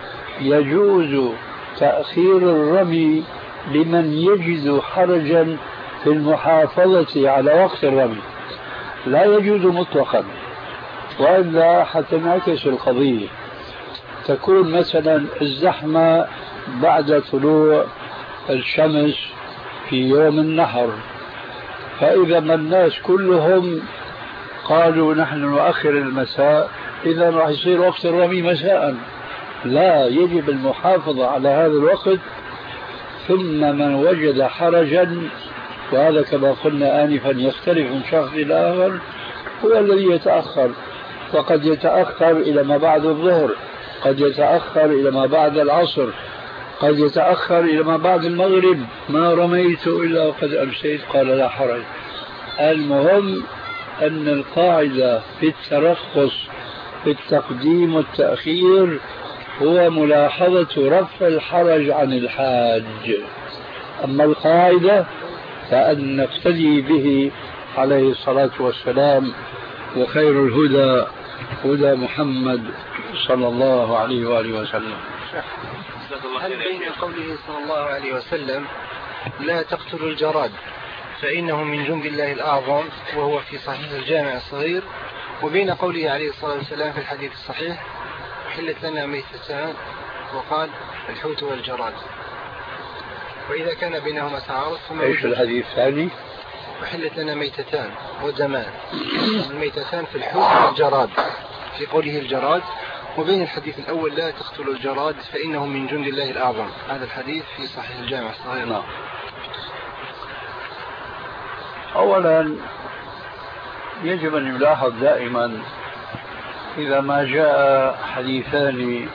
يجوز تأخير الرمي لمن يجد حرجا في المحافظة على وقت الرمي، لا يجوز مطلقا، وإلا حتى نعكس القضية. تكون مثلا الزحمة بعد طلوع الشمس في يوم النحر، فإذا ما الناس كلهم قالوا نحن نؤخر المساء، إذا راح يصير وقت الرمي مساء، لا، يجب المحافظة على هذا الوقت. ثم من وجد حرجا، وهذا كما قلنا آنفا يختلف من شخص إلى آخر، هو الذي يتأخر، وقد يتأخر إلى ما بعد الظهر، قد يتأخر إلى ما بعد العصر، قد يتأخر إلى ما بعد المغرب، ما رميت إلا وقد أمسيت، قال لا حرج. المهم أن القاعدة في الترخص في التقديم والتأخير هو ملاحظة رفع الحرج عن الحاج، أما القاعدة فأن نقتدي به عليه الصلاة والسلام، وخير الهدى هدى محمد صلى الله عليه وآله وسلم. هل بين قوله صلى الله عليه وسلم لا تقتلوا الجراد فإنه من جند الله الأعظم وهو في صحيح الجامع الصغير، وبين قوله عليه الصلاة والسلام في الحديث الصحيح حلت لنا ميتتان وقال الحوت والجراد، وإذا كان بينهما تعارض ايش الحديث الثاني؟ وحلت لنا ميتتان ودمان، الميتتان في الحوت والجراد في قوله الجراد، وبين الحديث الأول لا تقتلوا الجراد فإنه من جند الله الأعظم، هذا الحديث في صحيح الجامع الصغير. نعم. أولا يجب أن يلاحظ دائما إذا ما جاء حديثان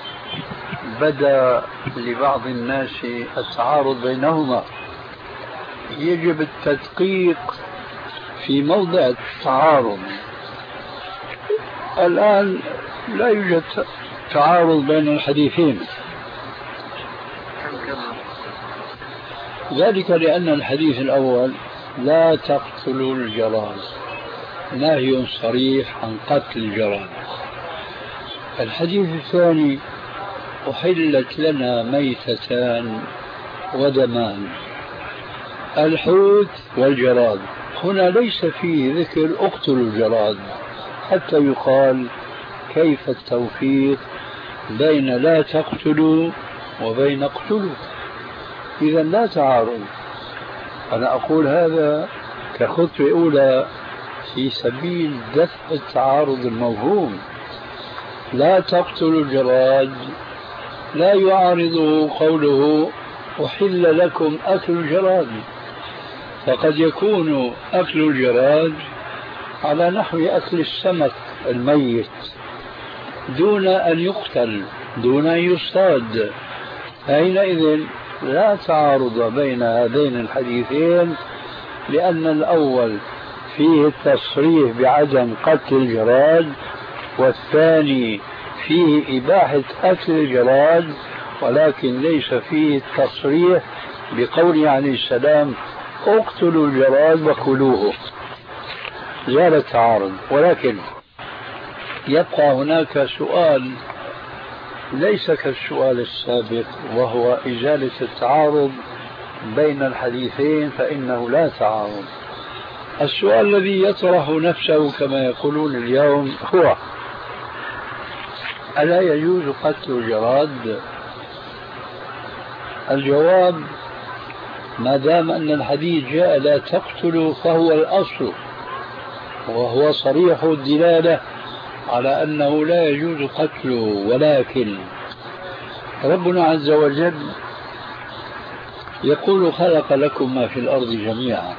بدا لبعض الناس التعارض بينهما، يجب التدقيق في موضع التعارض. الآن لا يوجد تعارض بين الحديثين، ذلك لأن الحديث الأول لا تقتلوا الجراد نهي صريح عن قتل الجراد. الحديث الثاني أحلت لنا ميتتان ودمان، الحوت والجراد، هنا ليس فيه ذكر اقتلوا الجراد، حتى يقال كيف التوفيق بين لا تقتلوا وبين اقتلوا، إذا لا تعارض. أنا أقول هذا كخطوة أولى في سبيل دفع التعارض الموهوم. لا تقتلوا الجراد لا يعارضه قوله أحل لكم أكل الجراد، فقد يكون أكل الجراد على نحو أكل السمك الميت دون أن يقتل، دون أن يصطاد، حينئذ لا تعارض بين هذين الحديثين، لأن الأول فيه التصريح بعدم قتل الجراد، والثاني فيه إباحة أكل الجراد، ولكن ليس فيه التصريح بقوله عليه السلام اقتلوا الجراد وكلوه، زال التعارض. ولكن يبقى هناك سؤال ليس كالسؤال السابق، وهو إزالة التعارض بين الحديثين، فإنه لا تعارض. السؤال الذي يطرح نفسه كما يقولون اليوم هو ألا يجوز قتل الجراد؟ الجواب ما دام أن الحديث جاء لا تقتلوا فهو الأصل، وهو صريح الدلالة على أنه لا يجوز قتله، ولكن ربنا عز وجل يقول خلق لكم ما في الأرض جميعا،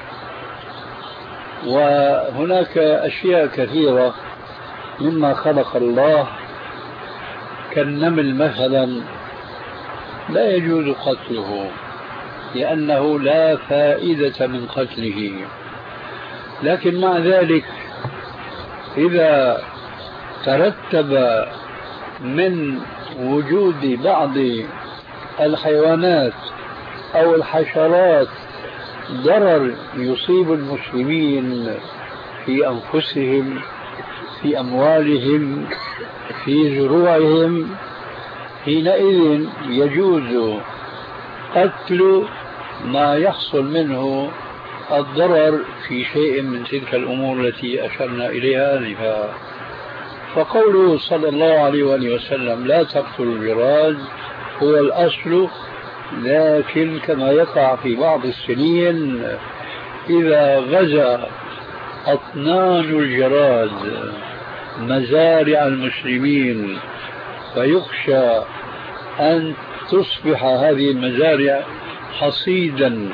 وهناك أشياء كثيرة مما خلق الله كالنمل مثلا لا يجوز قتله لأنه لا فائدة من قتله، لكن مع ذلك إذا ترتب من وجود بعض الحيوانات أو الحشرات ضرر يصيب المسلمين في أنفسهم، في أموالهم، في زروعهم، حينئذ يجوز قتل ما يحصل منه الضرر في شيء من تلك الأمور التي أشرنا إليها آنفا. فقوله صلى الله عليه وآله وسلم لا تقتلوا الجراد هو الأصل، لكن كما يقع في بعض السنين إذا غزا أطنان الجراد مزارع المسلمين فيخشى أن تصبح هذه المزارع حصيدا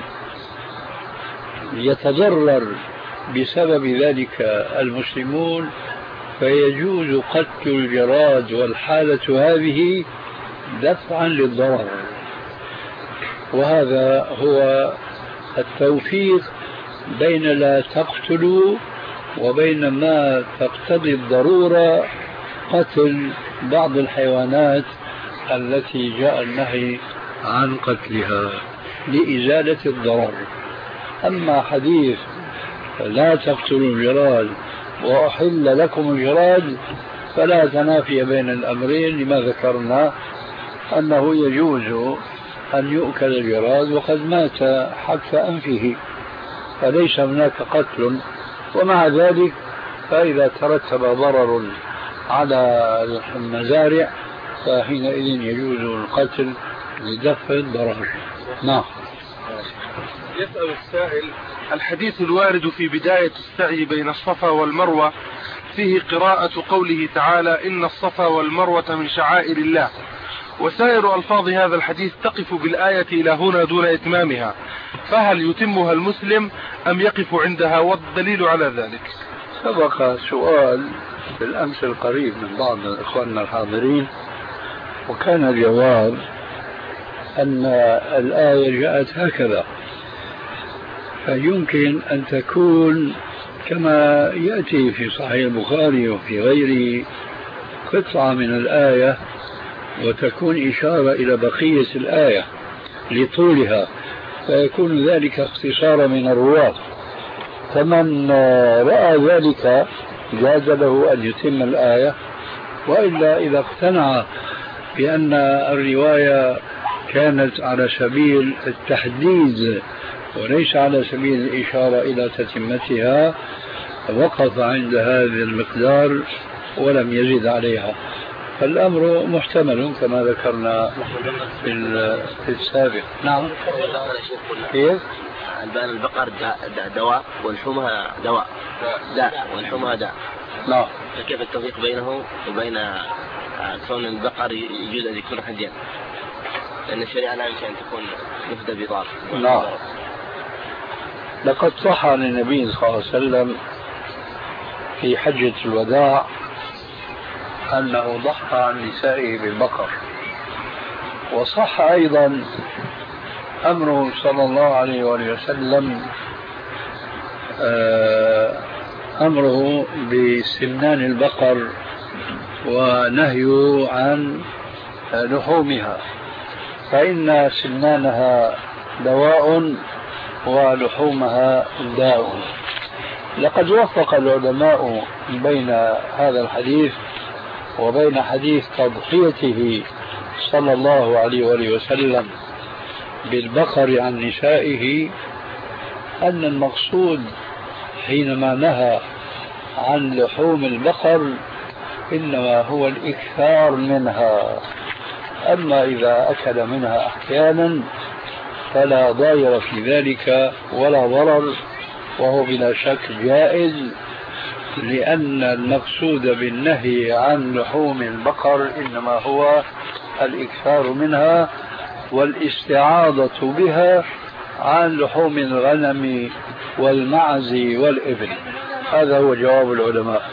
يتضرر بسبب ذلك المسلمون، فيجوز قتل الجراد والحالة هذه دفعا للضرر. وهذا هو التوفيق بين لا تقتلوا وبين ما تقتضي الضرورة قتل بعض الحيوانات التي جاء النهي عن قتلها لإزالة الضرر. أما حديث لا تقتلوا الجراد وأحل لكم الجراد فلا تنافي بين الأمرين، لما ذكرنا أنه يجوز أن يؤكل الجراد وقد مات حتف أنفه، فليس هناك قتل. ومع ذلك فإذا ترتب ضرر على المزارع فحينئذ يجوز القتل لدفع الضرر. نعم. يسأل السائل: الحديث الوارد في بداية السعي بين الصفا والمروة فيه قراءة قوله تعالى إن الصفا والمروة من شعائر الله، وسائر ألفاظ هذا الحديث تقف بالآية إلى هنا دون إتمامها، فهل يتمها المسلم أم يقف عندها؟ والدليل على ذلك. سبق سؤال بالأمس القريب من بعض إخواننا الحاضرين، وكان الجواب أن الآية جاءت هكذا، فيمكن أن تكون كما يأتي في صحيح البخاري وفي غيره قطعة من الآية وتكون إشارة إلى بقية الآية لطولها، فيكون ذلك اختصارا من الرواة. فمن رأى ذلك جاز له أن يتم الآية، وإلا إذا اقتنع بأن الرواية كانت على سبيل التحديد وليس على سبيل الإشارة إلى تتمتها وقف عند هذا المقدار ولم يزد عليها، فالأمر محتمل كما ذكرنا في السابق. نعم. كيف؟ البان البقر دواء ولحومها دواء داء ولحومها داء. نعم. فكيف التوفيق بينه وبين كون البقر يجوز أن يكون حديا؟ لأن الشريعة لا يمكن أن تكون مفدى بضار. نعم. لقد صح عن النبي صلى الله عليه وسلم في حجة الوداع أنه ضحى عن نسائه بالبقر، وصح أيضا أمره صلى الله عليه وآله وسلم أمره بسمنان البقر ونهيه عن لحومها، فإن سمنانها دواء ولحومها داء. لقد وفق العلماء بين هذا الحديث وبين حديث تضحيته صلى الله عليه وآله وسلم بالبقر عن نسائه، أن المقصود حينما نهى عن لحوم البقر إنما هو الإكثار منها، أما إذا أكل منها أحيانا فلا ضير في ذلك ولا ضرر، وهو بلا شك جائز، لأن المقصود بالنهي عن لحوم البقر إنما هو الإكثار منها والاستعاضة بها عن لحوم الغنم والمعز والإبل. هذا هو جواب العلماء.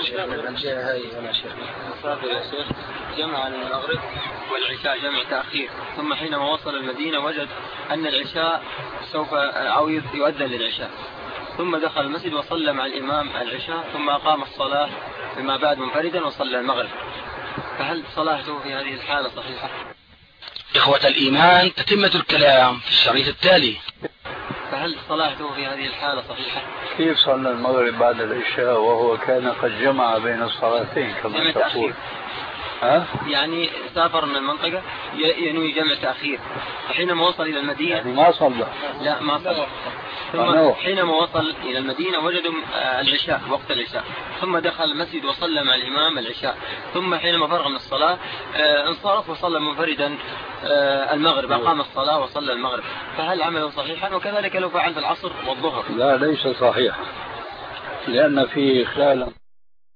جمع المغرب والعشاء جمع تأخير، ثم حينما وصل المدينة وجد أن العشاء سوف أو يؤذن للعشاء، ثم دخل المسجد وصلى مع الإمام العشاء، ثم أقام الصلاة فيما بعد منفردا وصلى المغرب، فهل صلاته في هذه الحالة صحيحة؟ إخوة الإيمان، تتمة الكلام في الشريط التالي. فهل صلاته في هذه الحالة صحيحة؟ كيف صلى المغرب بعد العشاء وهو كان قد جمع بين الصلاتين كما تقول؟ ها؟ يعني سافر من المنطقة ينوي جمع تأخير، فحينما وصل إلى المدينة يعني ما صلى؟ لا ما صلى. ثم حينما وصل إلى المدينة وجدوا العشاء وقت العشاء، ثم دخل المسجد وصلى مع الإمام العشاء، ثم حينما فرغ من الصلاة انصرف وصلى منفردا المغرب، أقام الصلاة وصلى المغرب، فهل عمله صحيحا؟ وكذلك لو فعل في العصر والظهر؟ لا ليس صحيح، لأن فيه خلالا